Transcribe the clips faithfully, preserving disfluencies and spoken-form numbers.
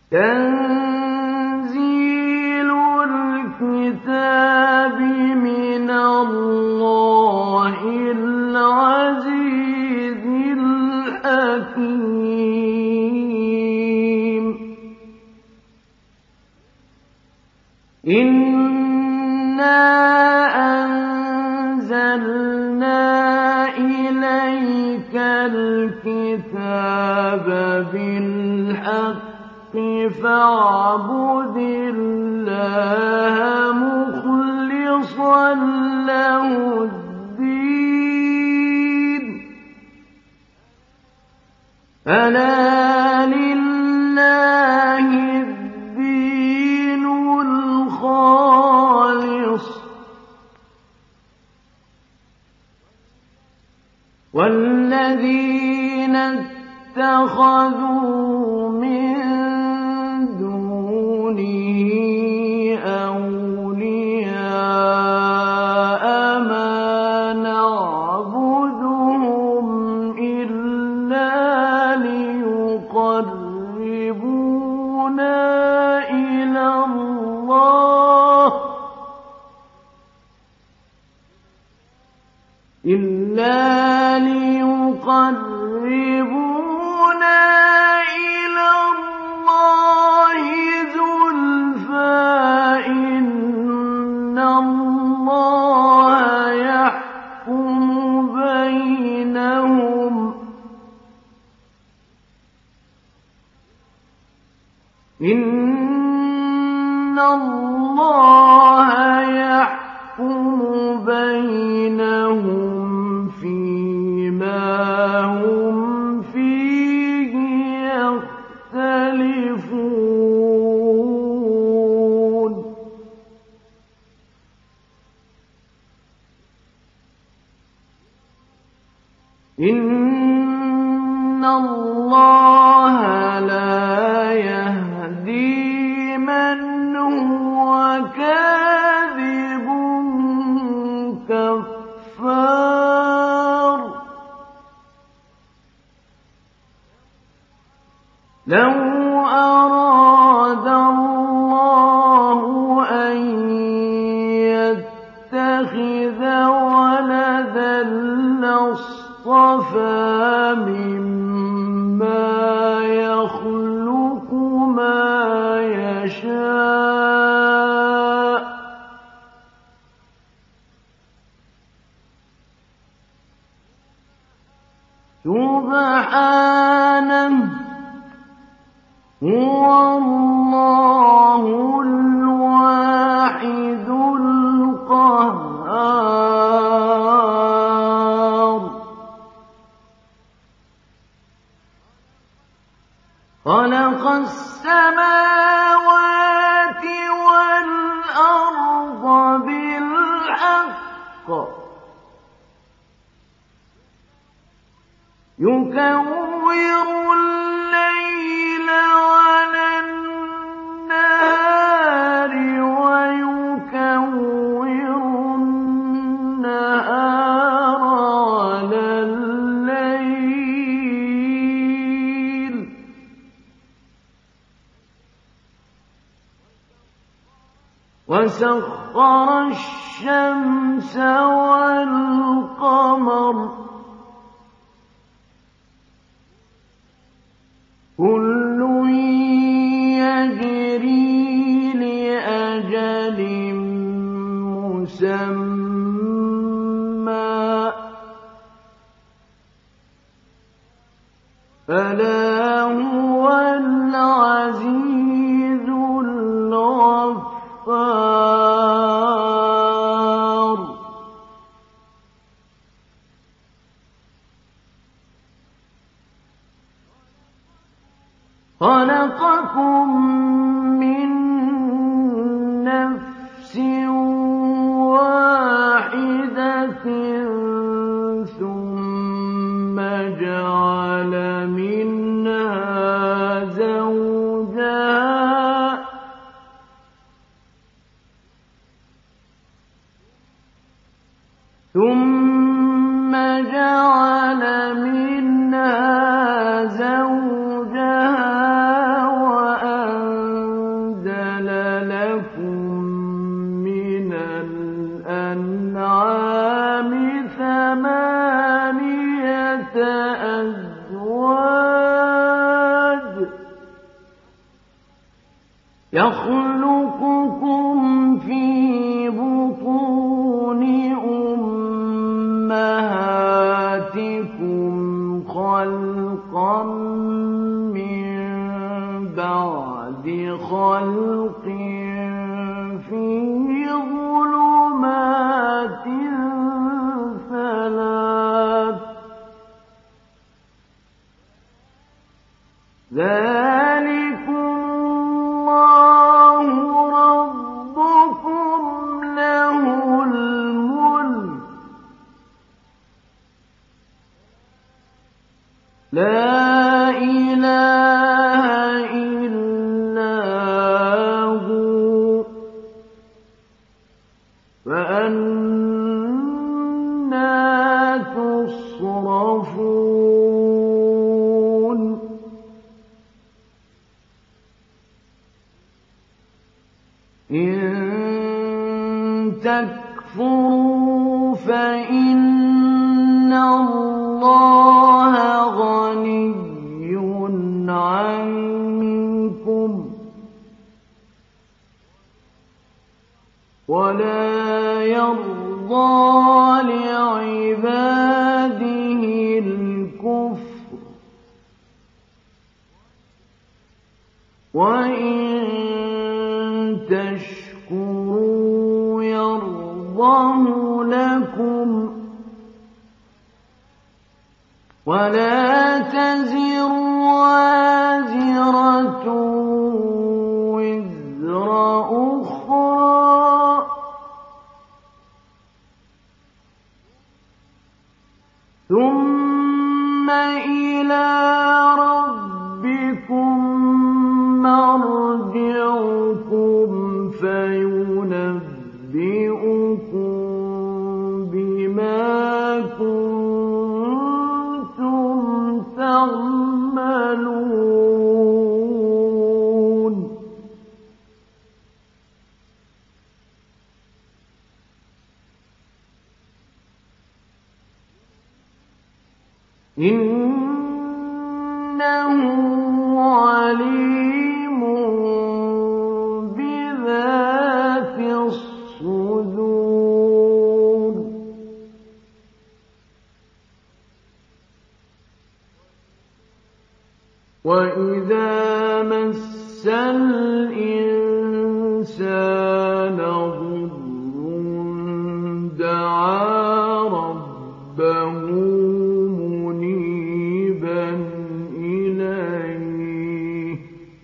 تنزيل الكتاب من الله العزيز الحكيم. إنا أنزلنا إليك الكتاب بالحق فاعبد الله مخلصا له الدين. ألا لله الدين الخالص والذين اتخذوا من دونه أولياء ما نعبدهم إلا ليقربونا إلى الله إلا ليقربونا إلى الله زلفى إن الله يحكم بينهم إن الله يحكم بينهم فيما هم فيه يختلفون. إن الله لا يهدي من هو كاذب كفار. لو أراد الله أن يتخذ ولدا لاصطفى مما يخلق ما يشاء سبحانه هو الله الواحد القهار. خلق السماوات والأرض بالحق يكور الليل على النهار ويكور النهار على الليل وسخر الشمس والقمر كل يجري لأجل مسمى ألا هو العزيز الغفار. خلقكم من نفس واحدة ثم جعل منها زوجها ثم جعل منها زوجها وأنزل يخلقكم في بطون أمهاتكم خلقا من بعد خلق في ظلمات ثلاث ذلكم الله ربكم له الملك لا إله إلا هو فأنى تصرفون إن تكفروا فإن الله غني عنكم ولا يرضى لعباده الكفر وإن تشكروا يرضه لكم ولا تزر وازرة وزر أخرى ثم إلى ربكم مرجعكم فينبئكم بما كنتم تعملون إنه عليم بذات الصدور وإذا مس الإنسان ضر دعا ربه منيبا إليه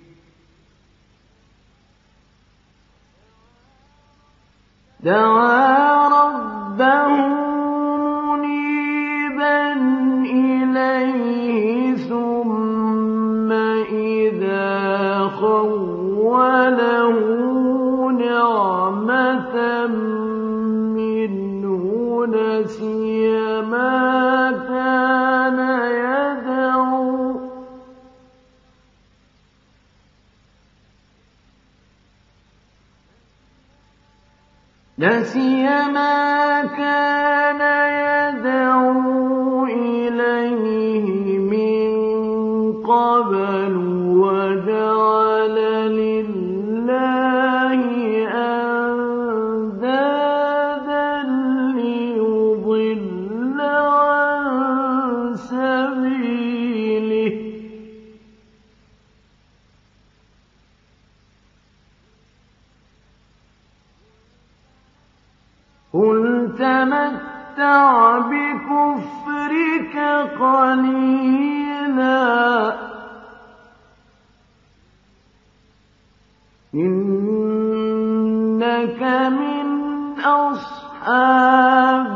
دعا ربه منيبا إليه ثم إذا خوله نعمة منه نسي ما كان يدعو نسي ما كان يدعو إليه من قبل وجعل لله أندادا ليضل عن سبيله قل تمتع بكفرك قليلا إنك من أصحاب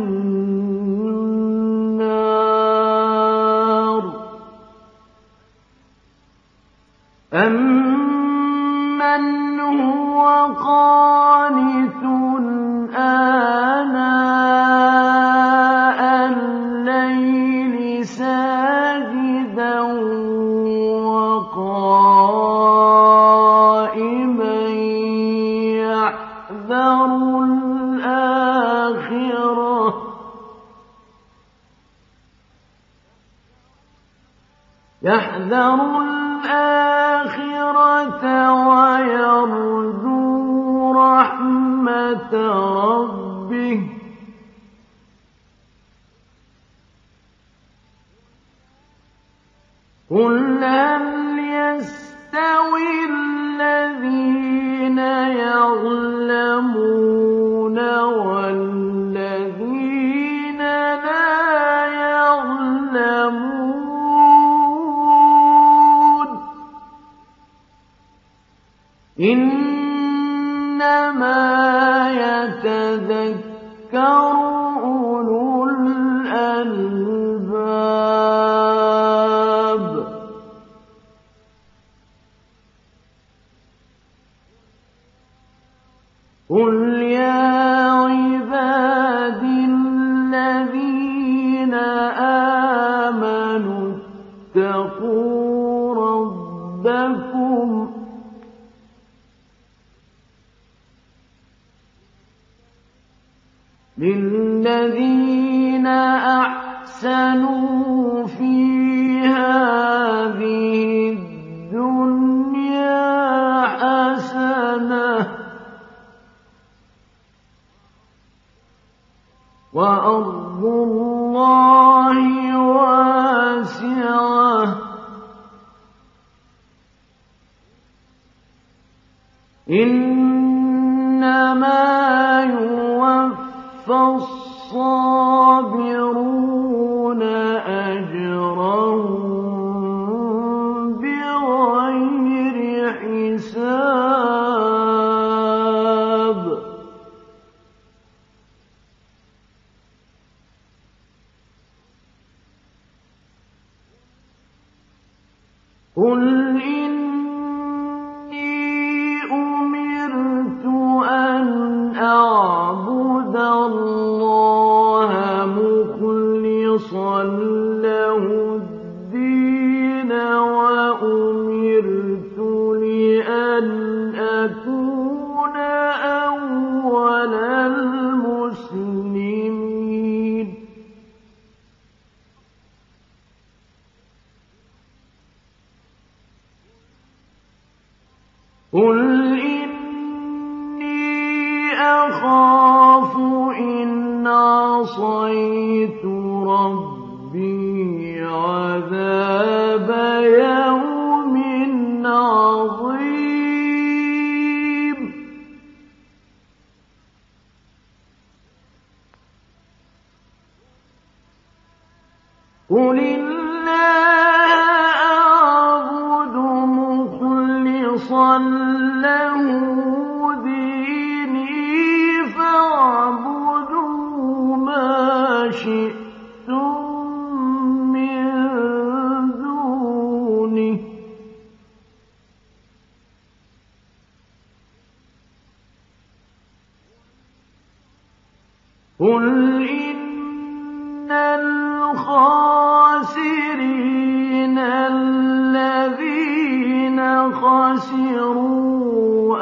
النار أمن هو قانت آناء الليل ساجدا وقائما يحذر الآخرة يحذر الآخرة ويرجو إنما يتذكر أولو الألباب. قل يا عبادي الذين آمنوا اتقوا ربكم للذين أحسنوا في هذه الدنيا حسنة وأرض الله واسعة إنما يوفى الصابرون أجرهم بغير حساب. قل إني أمرت أن أعبد الله مخلصا له الدين وأمرت لأن أكون أول المسلمين. قل إني أخاف إن عصيت ربي عذاب يوم عظيم. قل له ديني فاعبدوا ما شئتم من دونه قل إن الخاسرين الذين خسروا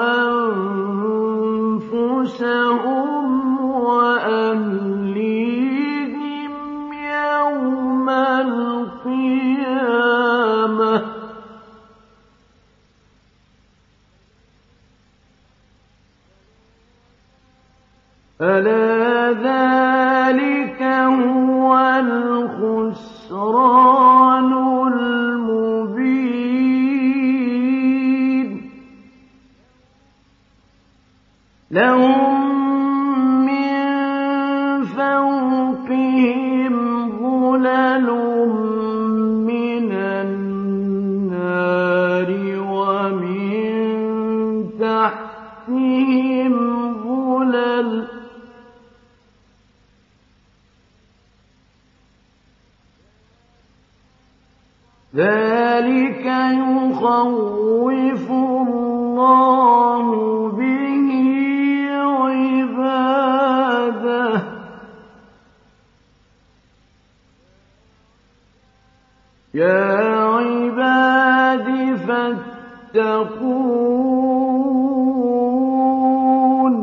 أنفسهم وأهليهم يوم القيامة ألا ذلك هو الخسران المبين. لهم من فوقهم ظلل من النار ومن تحتهم ظلل ذلك يخوف الله به عباده يا عباد فاتقون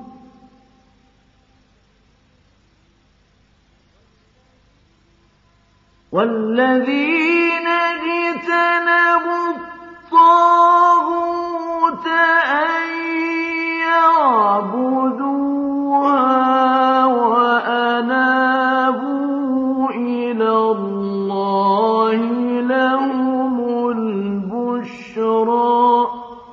والذين اجتنبوا الطاغوت أن يعبدوها وأنابوا إلى الله لهم البشرى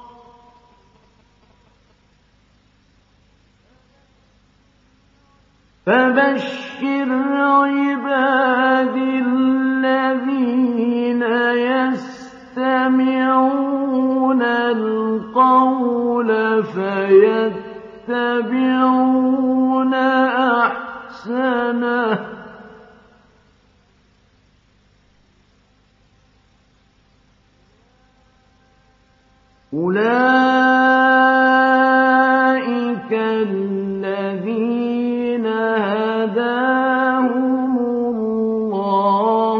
فبشر عبادي الذين يستمعون القول القول فيتبعون أحسنه أولئك الذين هداهم الله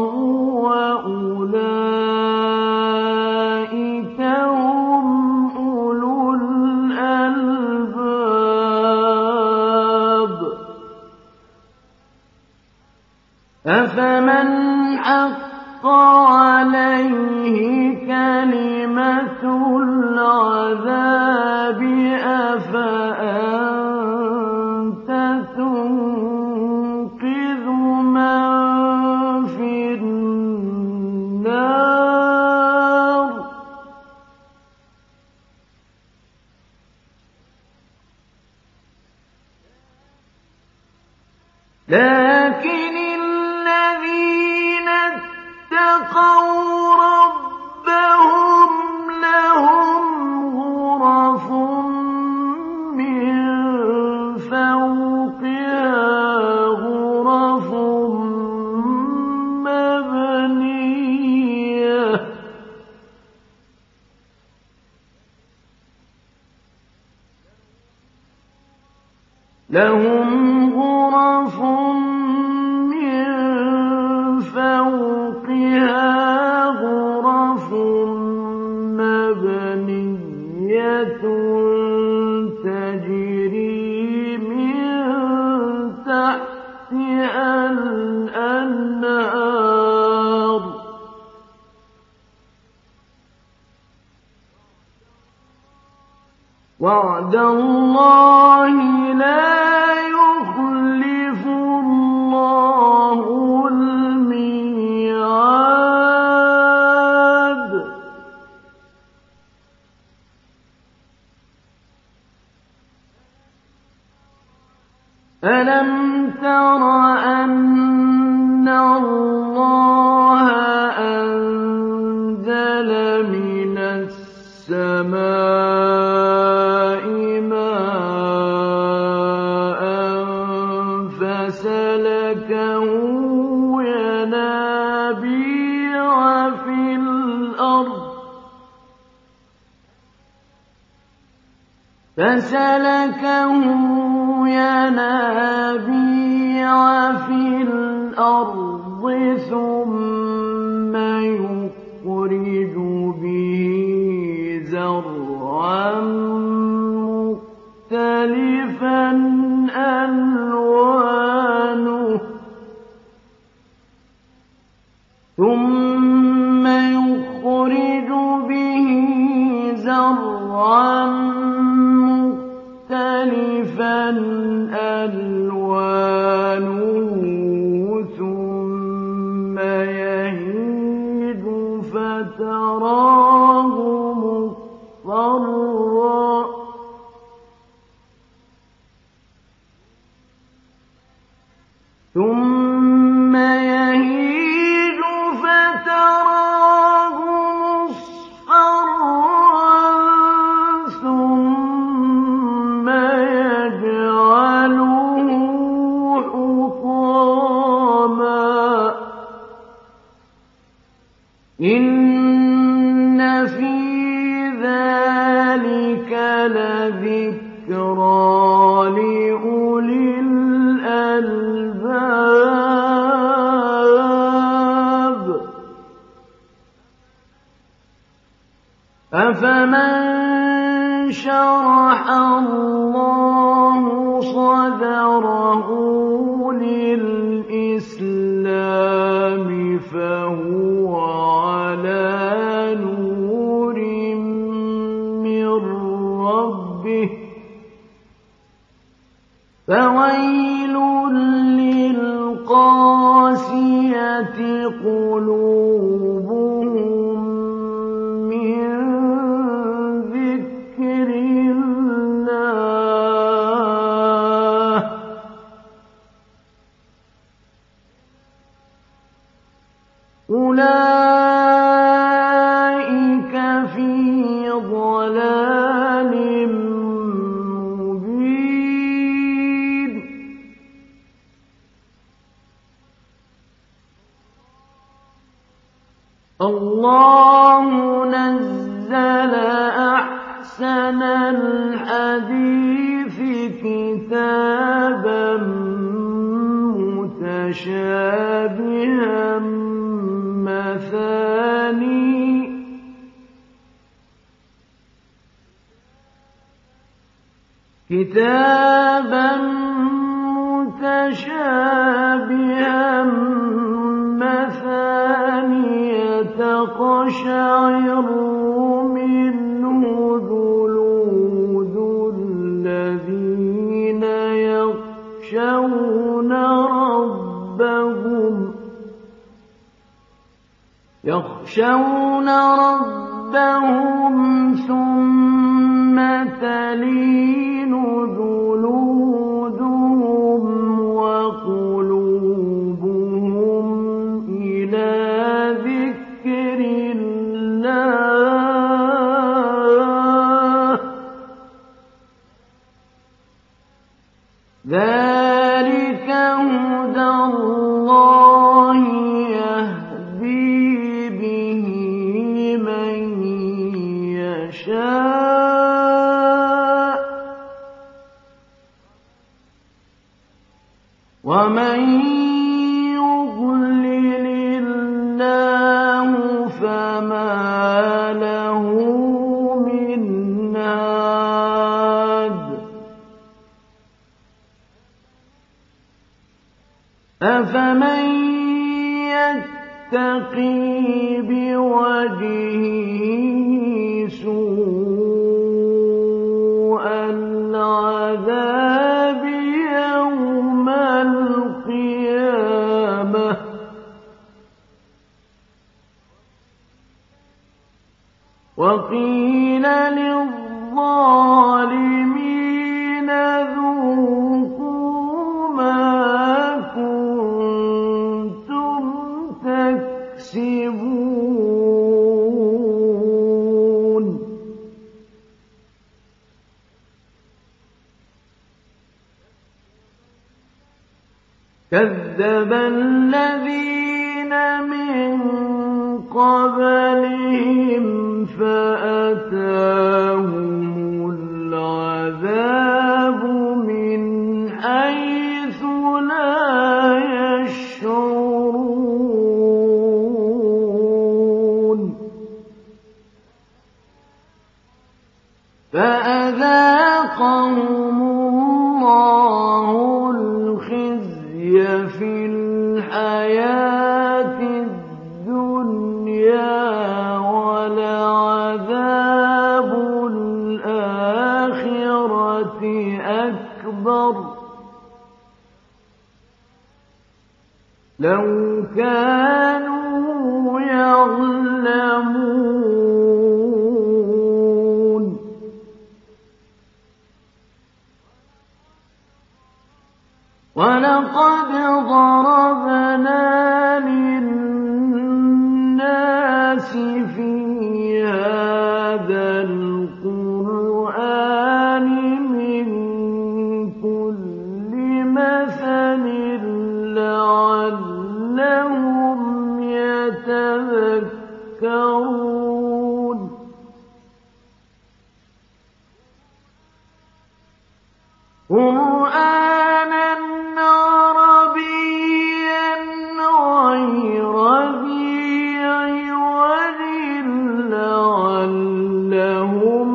وأولئك هم أولو الألباب أفمن حق عليه كلمة العذاب أفأنت تنقذ من في النار لكن الذين اتقوا ربهم لهم غرف من فوقها غرف مبنية لهم غرف من فوقها غرف مبنية تجري من تحتها الأنهار وعد الله لا يخلف الله الميعاد ألم تر أن الله أنزل من السماء ماء فسلكه ينابيع في الأرض فسلكه ينابيع في الأرض ثم يخرج به زرعا مختلفا ألوانه ثم يخرج به زرعا مختلفا ألوانه ثم يهيج فتراه مصفرا ثم يهيج فتراه مصفرا ثم يجعله حطاما إن في ذلك لذكرى لأولي الألباب أفمن شرح الله صدره للإسلام فهو على نور من ربه فويل للقاسية قلوبهم من ذكر الله أولئك في ضلال أَحْسَنَ الْحَدِيثِ كِتَابًا مُتَشَابِهًا مَّثَانِيَ كِتَابًا مُتَشَابِهًا مَّثَانِيَ تَقْشَعِرُّ مِنْهُ جُلُودُ الَّذِينَ يَخْشَوْنَ رَبَّهُمْ يَخْشَوْنَ رَبَّهُمْ ثُمَّ تَلِينُ جُلُودُهُمْ وَقُلُوبُهُمْ إِلَىٰ ذِكْرِ اللَّهِ ۚ ذَٰلِكَ هُدَى اللَّهِ يَهْدِي بِهِ مَن يَشَاءُ ۚ وَمَن يُضْلِلِ اللَّهُ فَمَا لَهُ مِنْ هَادٍ أَفَمَن يَتَّقِي بِوَجْهِهِ سُوءَ الْعَذَابِ يَوْمَ الْقِيَامَةِ وَقِيلَ لِلظَّالِمِينَ ذُوقُوا مَا كُنتُمْ تَكْسِبُونَ كَذَّبَ الَّذِينَ مِن قَبْلِهِمْ فَأَتَاهُمُ الْعَذَابُ مِنْ حَيْثُ لَا يَشْعُرُونَ فَأَذَاقَهُمُ اللَّهُ الْخِزْيَ فِي الْحَيَاةِ الدُّنْيَا ۖ وَلَعَذَابُ الْآخِرَةِ أَكْبَرُ ۚ لَوْ كَانُوا يَعْلَمُونَ وَلَقَدْ ضَرَبْنَا لِلنَّاسِ فِي هَٰذَا الْقُرْآنِ مِن كُلِّ مَثَلٍ لَّعَلَّهُمْ يَتَذَكَّرُونَ قُرْآنًا عَرَبِيًّا غَيْرَ ذِي عِوَجٍ لَّعَلَّهُمْ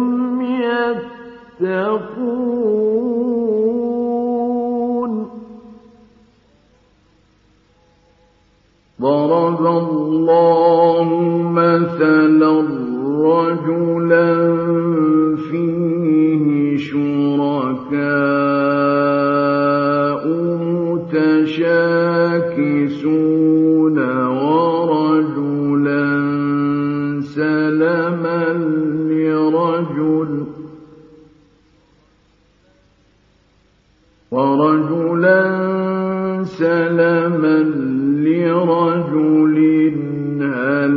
يَتَّقُونَ ضَرَبَ اللَّهُ مَثَلًا رَّجُلًا فِيهِ شُرَكَاءُ مُتَشَاكِسُونَ وَرَجُلًا سَلَمًا لِّرَجُلٍ وَرَجُلًا سَلَمًا لِّرَجُلٍ هَلْ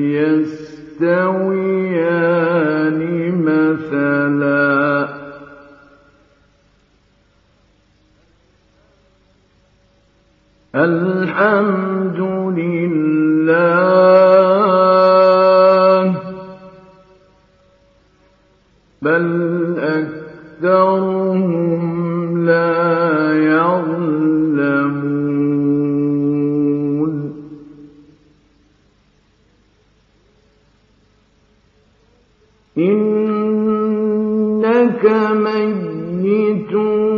يَسْتَوِيَانِ مَثَلًا ۚ الْحَمْدُ لِلَّهِ بل أكثرهم لا يعلمون إنك ميت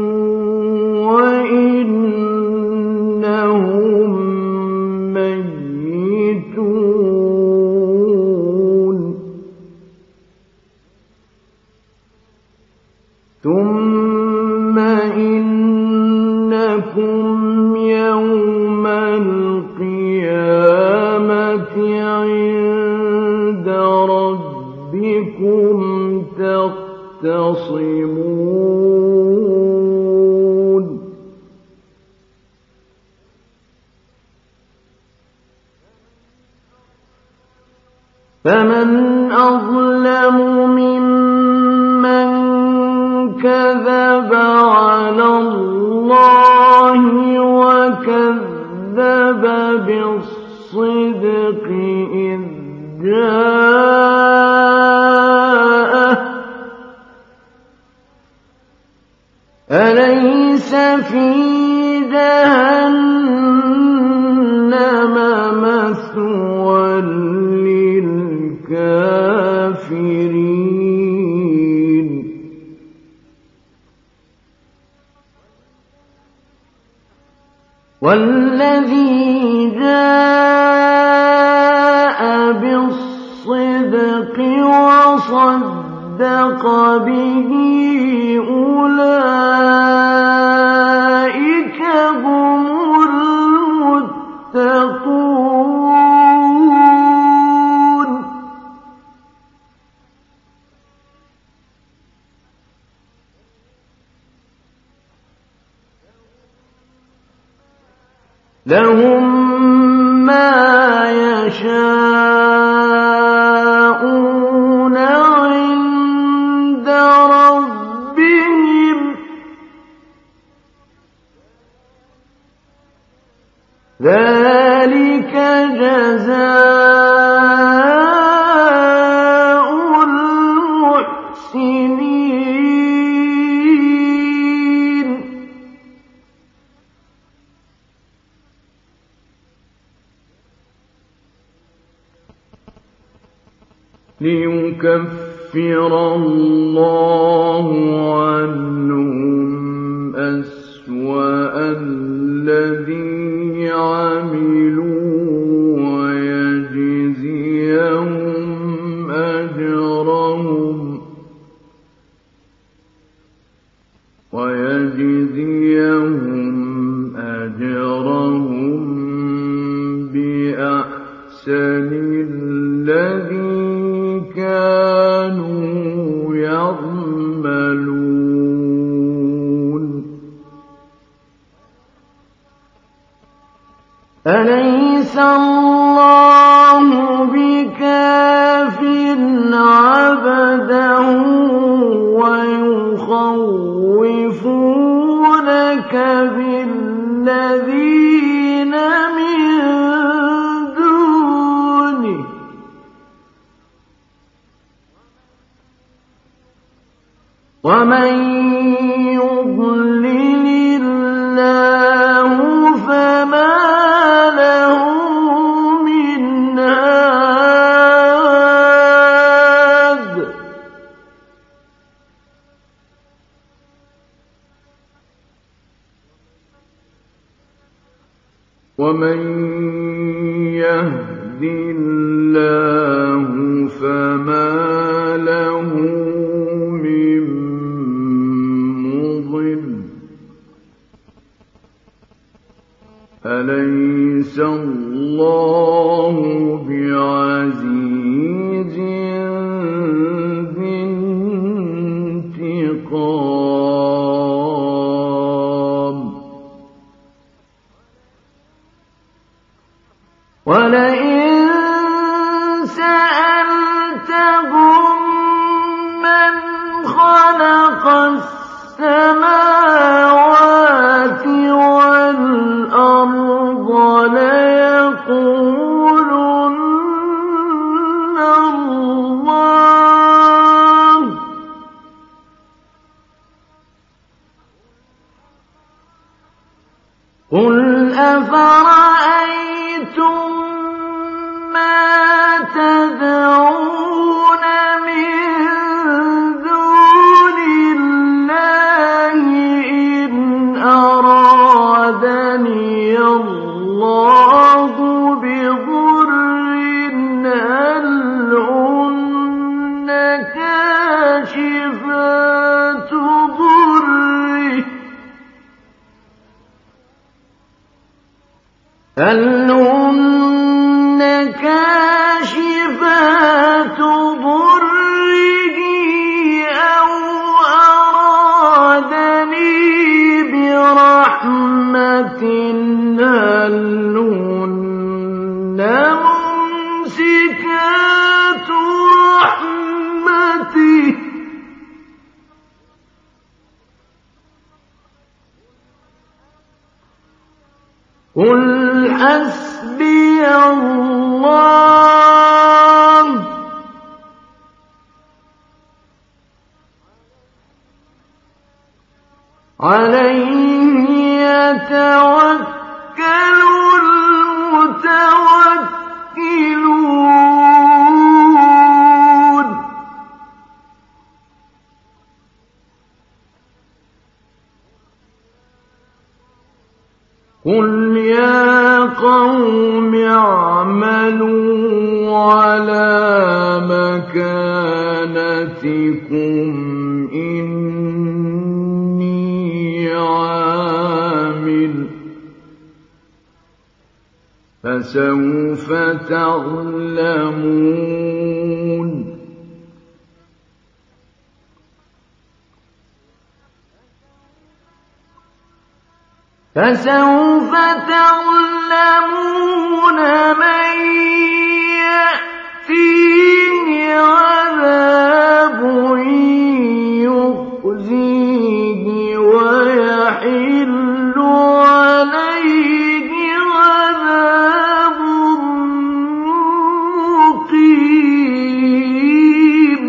وإنهم ميتون ثم إنكم يوم القيامة عند ربكم تختصمون فمن أظلم ممن كذب على الله وكذب بالصدق إذ جاءه أليس في جهنم مثوى للكافرين والذي جاء بالصدق وصدق به أولئك هم المتقون لهم ما يشاءون عند ربهم ذلك جزاء المحسنين ليكفر الله عنهم أسوأ الذي عملوا ويجزيهم أجرهم ويجزيهم أجرهم بأحسن الذي كانوا يعملون أليس الله بكاف عبده ويخوفونك بالذين من دونه ومن يضلل الله فما له من هاد ومن يهد الله فما له من مضل أليس الله بعزيز ذي انتقام ولئن سألتهم من خلق السماوات والأرض ليقولن الله قل أفرأيتم ما تدعون من دون الله إن أرادني الله بضر هل هن كاشفات ضره هل هن كاشفات ضره أو أرادني برحمة هل هن ممسكات رحمته قل حسبي الله عليه يتوكل المتوكلون قل يا قوم اعملوا على مكانتكم إني عامل فسوف تعلمون فسوف تعلمون من يأتيه عذاب يخزيه ويحل عليه عذاب مقيم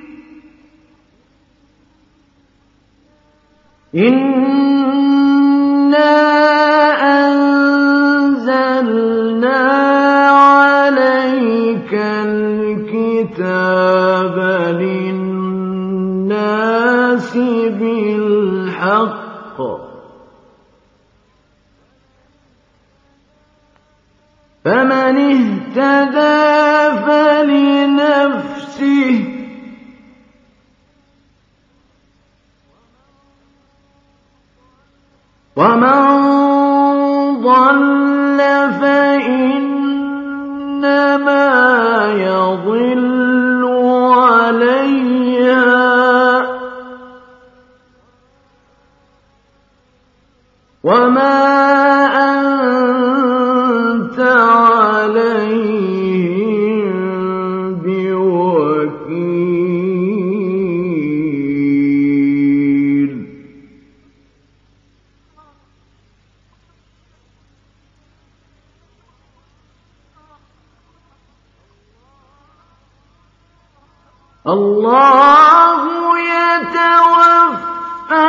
الكتاب للناس بالحق فمن اهتدى فلنفسه ومن ضل فإنما يضل عليها وما أنت عليهم بوكيل الله يتوفى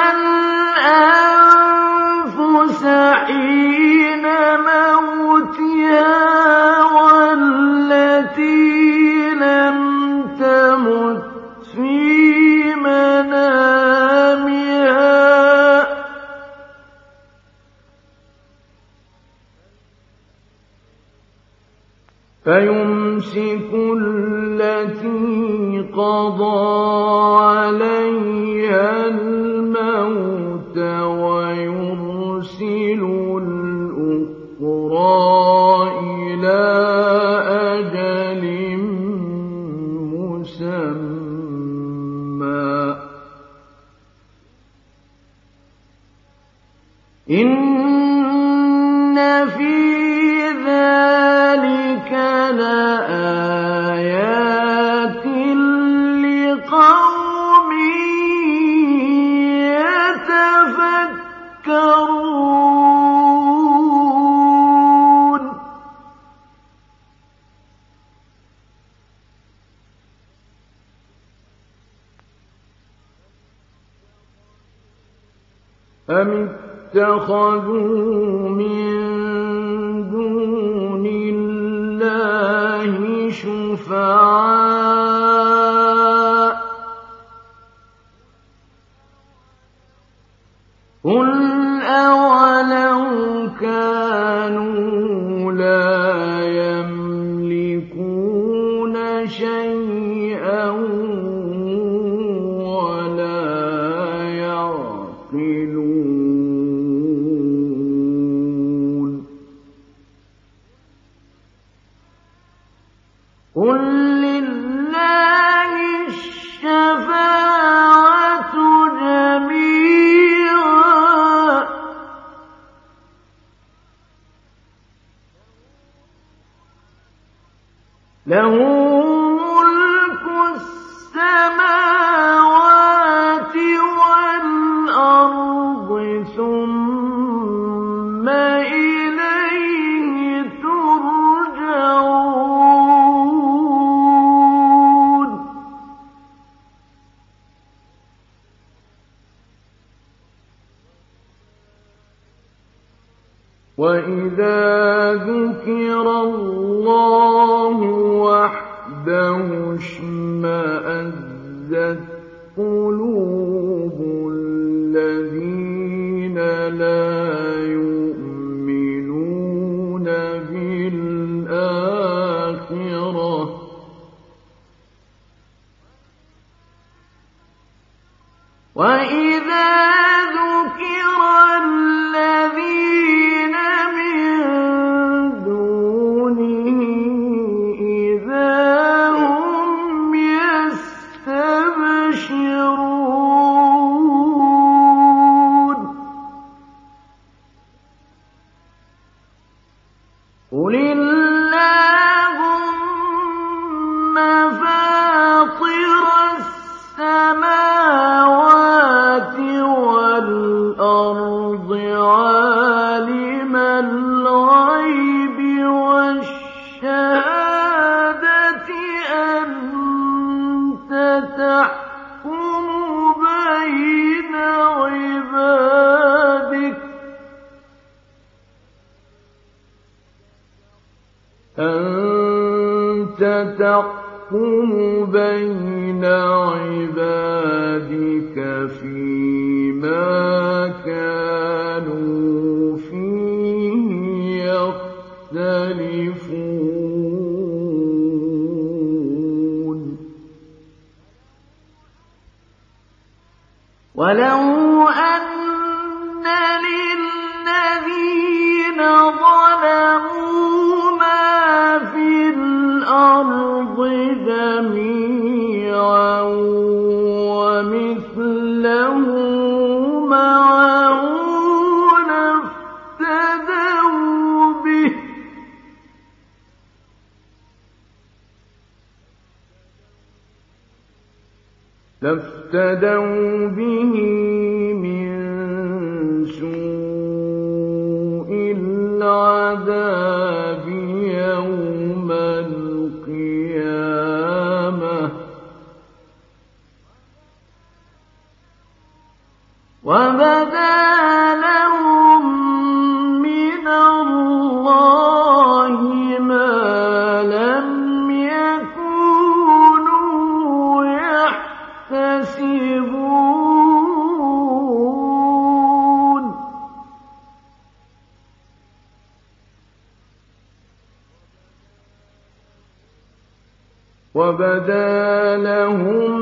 الأنفس حين موتها والتي لم تمت في منامها فيمسك التي قضى عليها الموت ويرسل الأخرى إلى أجل مسمى إن في ذلك لآيات لقوم يتفكرون أم اتَّخَذُوا مِن دُونِ اللَّهِ شُفَعَاءَ ۚ قُلْ أَوَلَوْ كَانُوا لَا يَمْلِكُونَ شَيْئًا وَلَا يَعْقِلُونَ قُل لِّلَّهِ الشَّفَاعَةُ جَمِيعًا ۖ لَّهُ مُلْكُ السَّمَاوَاتِ وَالْأَرْضِ ثُمَّ إِلَيْهِ تُرْجَعُونَ وَإِذَا ذُكِرَ اللَّهُ وَحْدَهُ اشْمَأَزَّتْ قُلُوبُ الَّذِينَ لَا يُؤْمِنُونَ بِالْآخِرَةِ ۖ وَإِذَا ذُكِرَ الَّذِينَ مِن دُونِهِ إِذَا هُمْ يَسْتَبْشِرُونَ قُلِ اللَّهُمَّ فَاطِرَ السَّمَاوَاتِ وَالْأَرْضِ عَالِمَ الْغَيْبِ وَالشَّهَادَةِ أَنتَ تَحْكُمُ بَيْنَ عِبَادِكَ أَنتَ تَحْكُمُ بَيْنَ عِبَادِكَ فِيمَا كَانُوا فِيهِ يَخْتَلِفُونَ وَلَوْ أَنَّ لِلَّذِينَ ظَلَمُوا مَا فِي الْأَرْضِ جَمِيعًا وَمِثْلَهُ مَعَهُ لَافْتَدَوْا بِهِ لَافْتَدَوْا بِهِ مِن سُوءِ الْعَذَابِ يَوْمَ الْقِيَامَةِ ۚ وَبَدَا لَهُم مِّنَ اللَّهِ مَا لَمْ يَكُونُوا يَحْتَسِبُونَ وَبَدَا لَهُمْ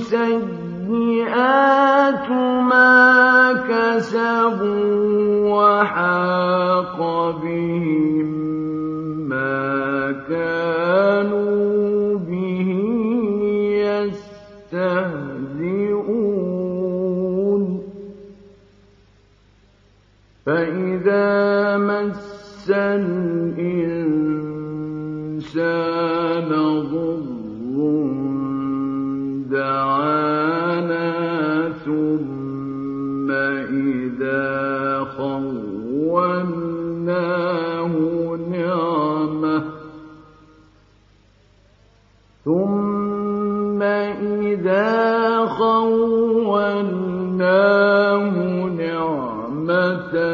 سَيِّئَاتُ مَا كَسَبُوا وَحَاقَ بِهِم مَّا كَانُوا بِهِ يَسْتَهْزِئُونَ فَإِذَا مَسَّ الْإِنسَانَ ضُرٌّ دَعَانَا ثُمَّ إِذَا خَوَّلْنَاهُ نِعْمَةً ثُمَّ إِذَا خَوَّلْنَاهُ نِعْمَةً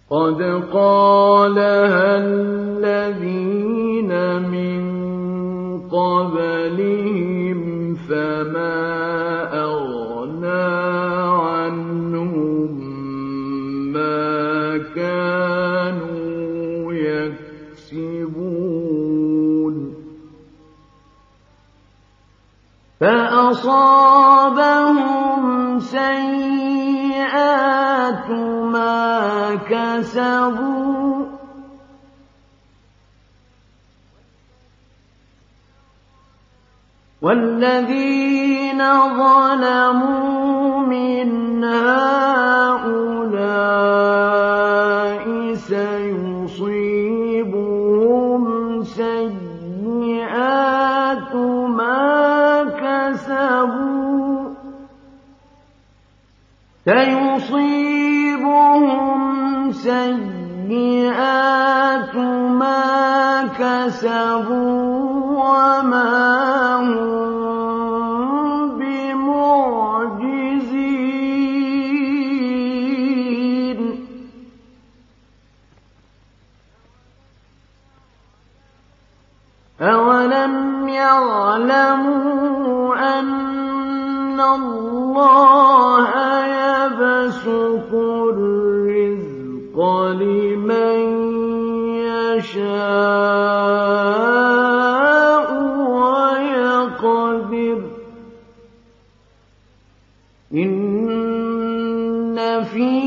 قد قالها الذين من قبلهم فما أغنى عنهم ما كانوا يكسبون فأصابهم سيئات ما كسبوا والذين ظلموا من هؤلاء سيصيبهم سيئات ما كسبوا سيصيبهم سيئات ما كسبوا وما هم بمعجزين أولم يعلموا أن الله يبسط الرزق لمن يشاء ويقدر إن في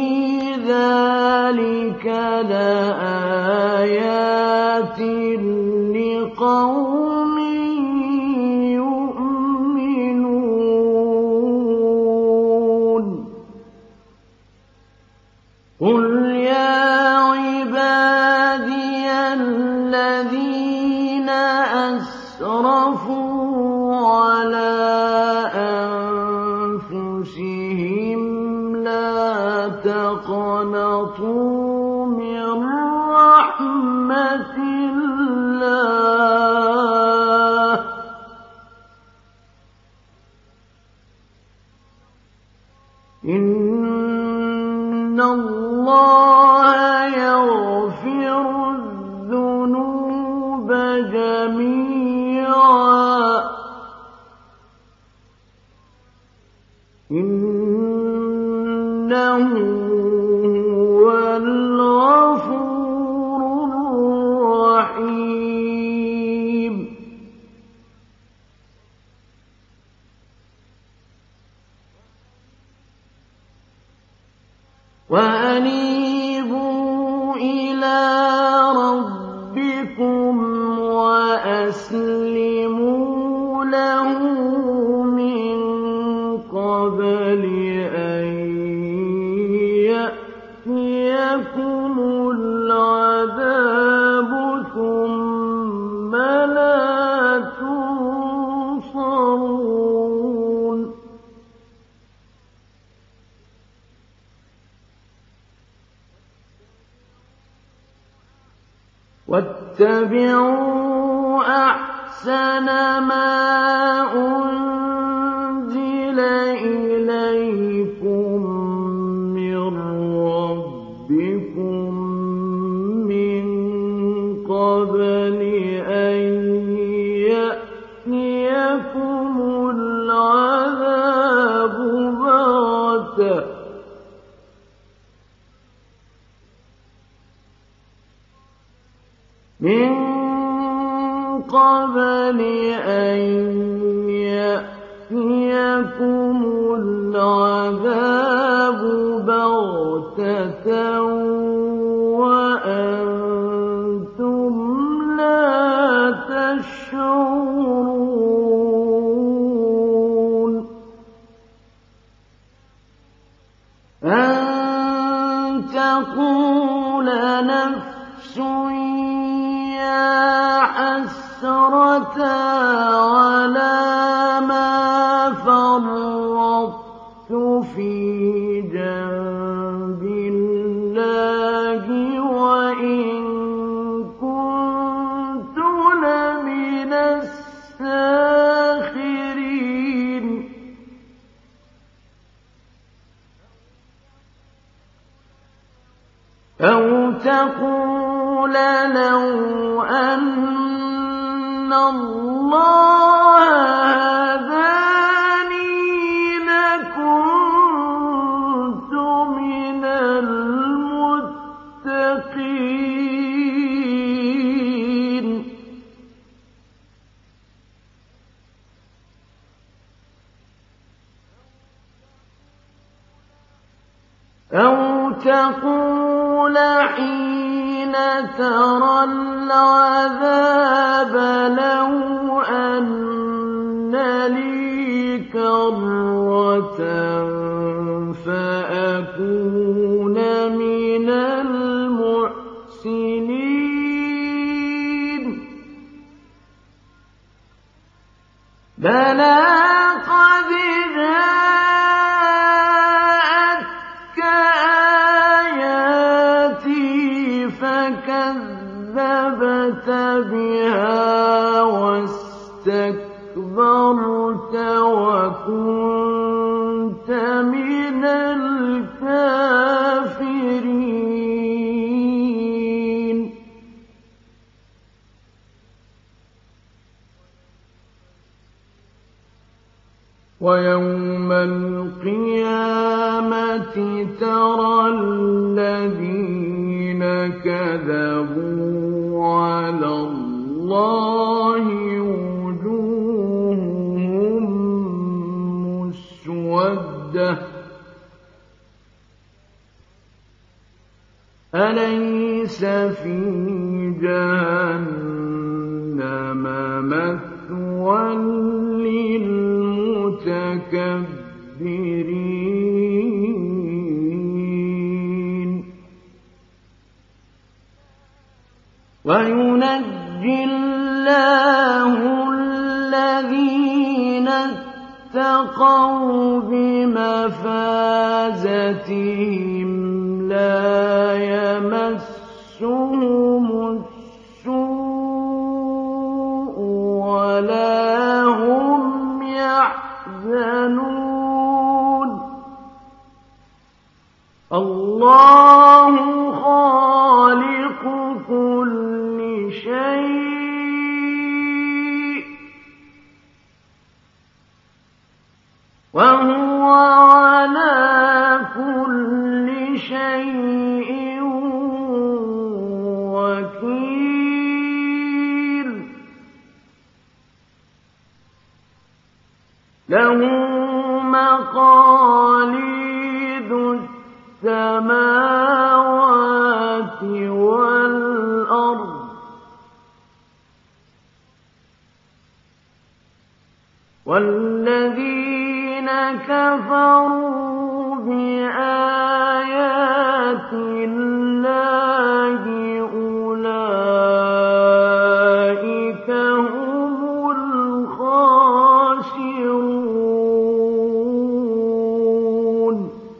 ذلك لآيات لقوم يؤمنون قل يا عبادي الذين أسرفوا على أنفسهم لا تقنطوا من رحمة الله إن الله يغفر الذنوب جميعا إنه هو الغفور الرحيم وأنيبوا إلى ربكم وأسلموا له من قبل أن يأتيكم العذاب ثم لا تنصرون واتبعوا أحسن ما أنزل إليكم من ربكم من قبل أن يأتيكم العذاب بغتة من قبل أن يأتيكم العذاب بغتة وأنتم لا تشعرون أن تقول نفس يا حسرة على ما فرطت في جنب الله وإن كنت لمن الساخرين أَوْ تَقُولَ لَوْ أَنَّ اللَّهَ هَدَانِي لَكُنتُ مِنَ الْمُتَّقِينَ أَوْ تَقُولَ حِينَ تَرَى الْعَذَابَ لَوْ أَنَّ لِي كَرَّةً فَأَكُونَ مِنَ الْمُحْسِنِينَ بَلَىٰ قَدْ جَاءَتْكَ آيَاتِي فَكَذَّبْتَ بِهَا وَاسْتَكْبَرْتَ وَكُنتَ مِنَ الْكَافِرِينَ وَيَوْمَ الْقِيَامَةِ تَرَى الَّذِينَ كَذَبُوا عَلَى اللَّهِ وُجُوهُهُم مُّسْوَدَّةٌ أَلَيْسَ فِي جَهَنَّمَ مَثْوًى لِّلْمُتَكَبِّرِينَ وَيُنَجِّي اللَّهُ الَّذِينَ اتَّقَوْا بِمَفَازَتِهِمْ لَا يَمَسُّهُمُ السُّوءُ وَلَا هُمْ يَحْزَنُونَ اللَّهُ خَالِقُ كُلِّ شَيْءٍ وَهُوَ عَلَىٰ كُلِّ شَيْءٍ وَكِيلٌ لَهُ مَقَالِيدُ السَّمَاوَاتِ وَالْأَرْضِ وَالَّذِينَ كَفَرُوا بِآيَاتِ اللَّهِ أُولَٰئِكَ هُمُ الْخَاسِرُونَ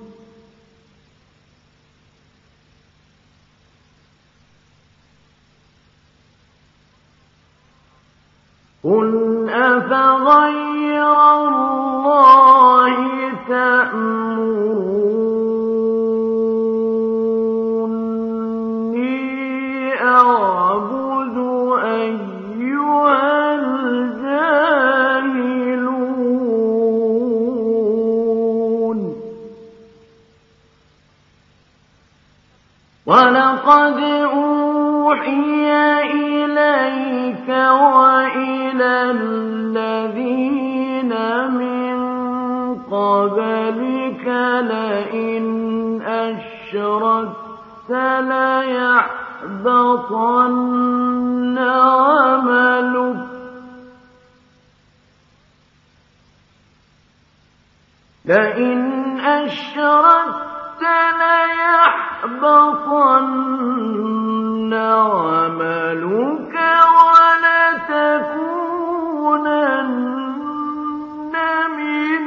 قُلْ أَفَغَيْرَ اللَّهِ تَأْمُرُونِّي أَعْبُدُ أَيُّهَا الْجَاهِلُونَ وَلَقَدْ أُوحِيَ إِلَيْكَ وَإِلَى الَّذِينَ مِن قَبْلِكَ لَئِنْ أَشْرَكْتَ لَيَحْبَطَنَّ عَمَلُكَ لَئِنْ أَشْرَكْتَ لَيَحْبَطَنَّ عَمَلُكَ وَلَتَكُونَنَّ مِنَ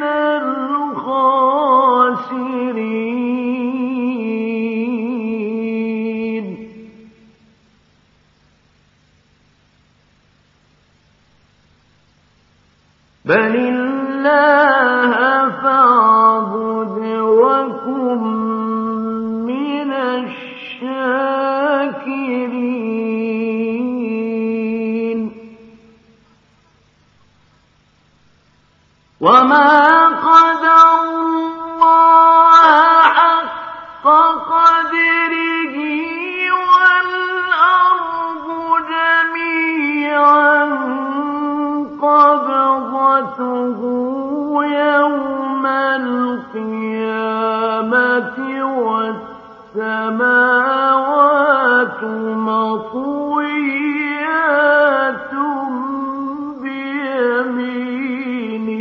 الْخَاسِرِينَ بَلِ اللَّهَ فَاعْبُدْ وَكُن مِّنَ الشَّاكِرِينَ قدره والأرض جميعا قبضته يوم القيامة والسماوات مطويات بيمينه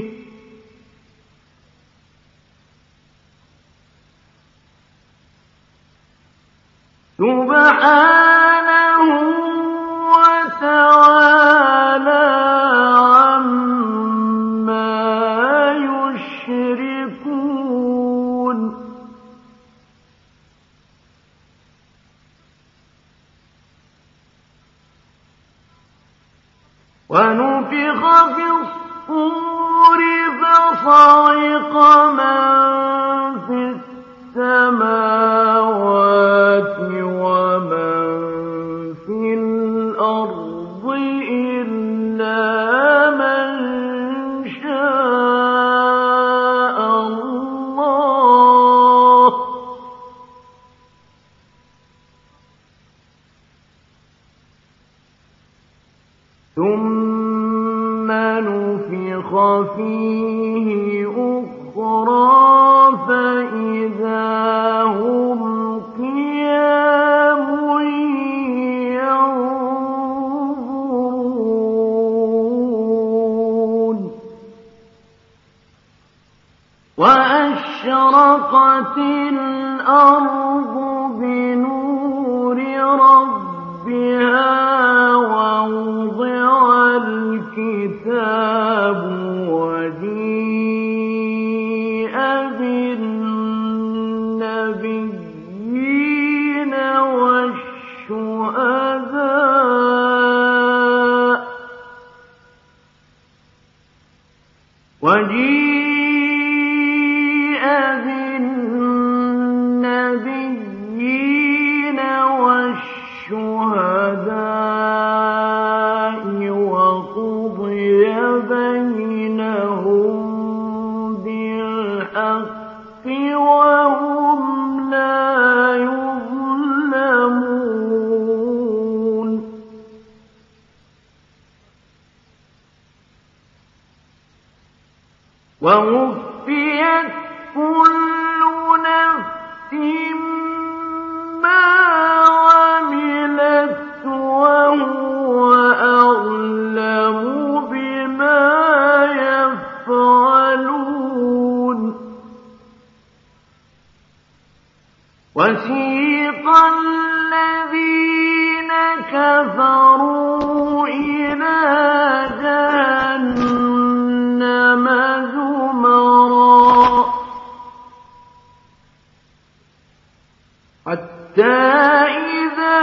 سبحانه وتعالى عما يشركون ونفخ في الصور فصعق من في السماوات ومن في الأرض إلا من شاء الله ثم نفخ فيه أخرى فإذا هم قيام ينظرون وأشرقت الأرض بنور ربها ووضع الكتاب وجيء بالنبيين والشهداء وجيء بالنبيين والشهداء وقضي بينهم بالحق وهم لا يظلمون ووفيت كل نفس ما عملت وهو أعلم بما يفعلون وسيق الذين كفروا إلى جهنم زمرا حتى إذا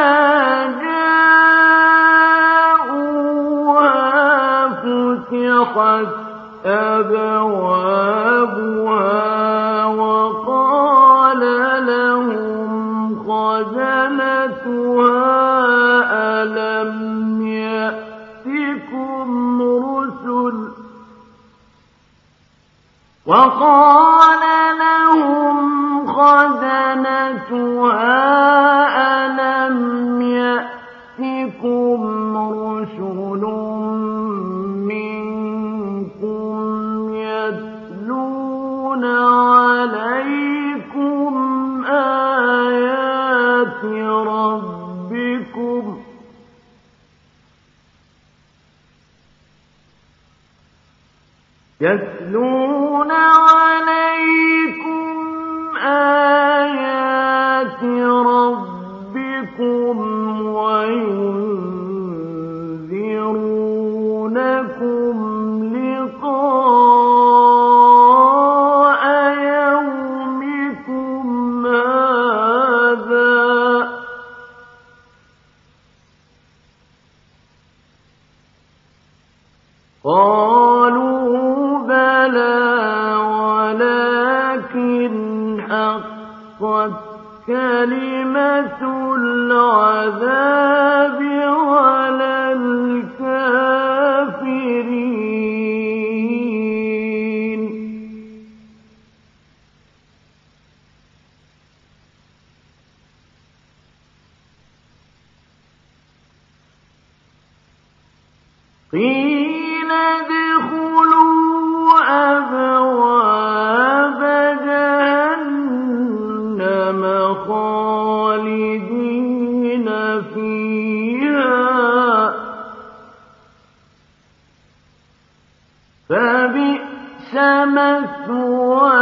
جاءوها فتحت أبوابها وقال لهم خزنتها ألم يأتكم رسل وقال لهم خزنتها ألم يأتكم رسل منكم يتلون عليكم آيات ربكم يتلون عليكم آيات ربكم وينذرونكم لقاء يومكم هذا قالوا بلى ولكن حقت كلمة العذاب على الكافرين قيل ادخلوا أبواب جهنم خالدين فيها فبئس مثوى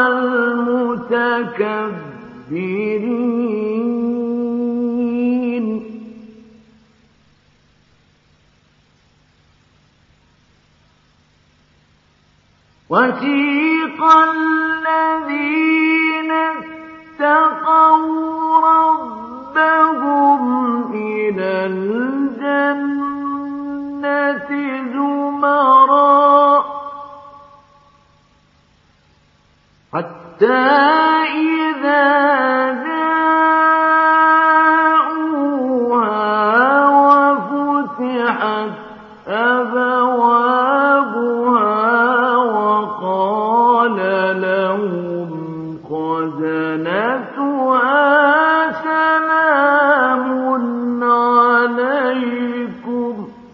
المتكبرين وسيق الذين اتقوا ربهم إلى الجنة زمرا حتى إذا جاءوها وفتحت أبوابها وقال لهم خزنتها سلام عليكم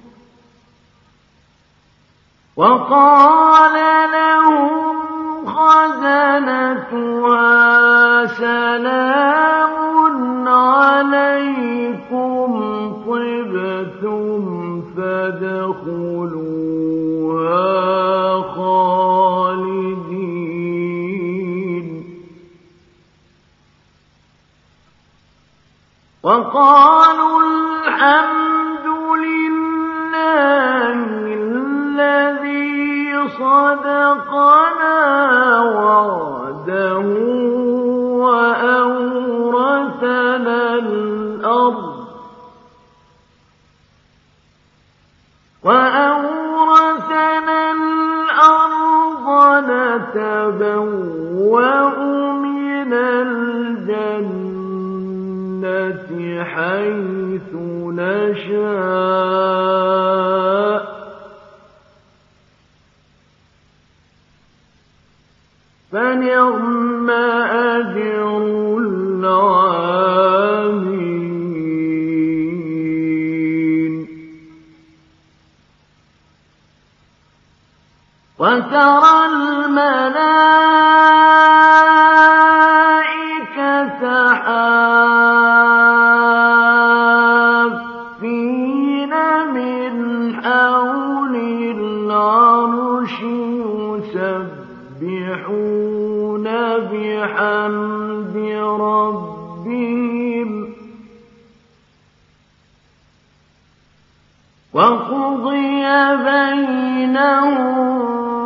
وقال لهم خزنتها سلام عليكم طبتم فادخلوها خالدين وقالوا الحمد لله الذي صدقنا وعده وأورثنا الأرض وأورثنا الأرض نتبوأ من الجنة حيث نشاء فنعم أجر العاملين وترى الملائكة حافين من حول العرش يسبحون بحمد ربهم وقضي بينهم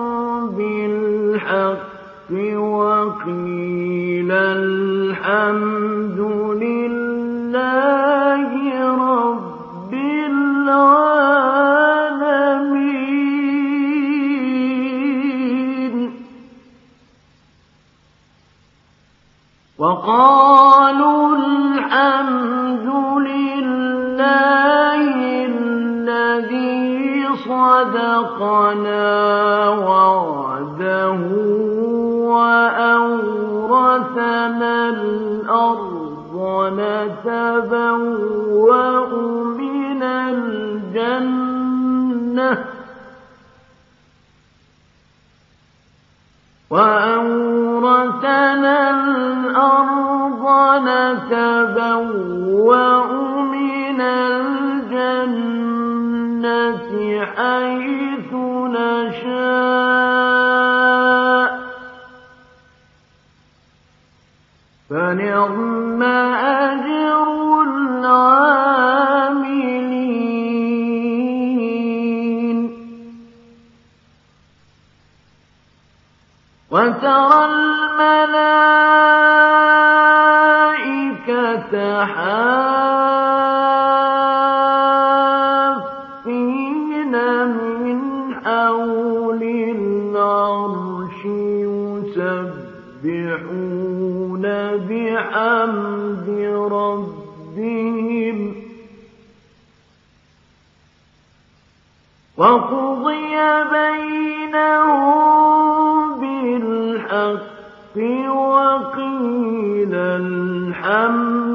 بالحق وقيل الحمد لله رب العالمين وقالوا الحمد لله الذي صدقنا وعده وأورثنا الأرض نتبوأ من الجنة وأورثنا الأرض نتبوأ من الجنة حيث نشاء فنعم أجر العاملين وترى الملائكة حافين من حول العرش يسبحون بحمد ربهم وقضي بينهم بالحق وقيل الحمد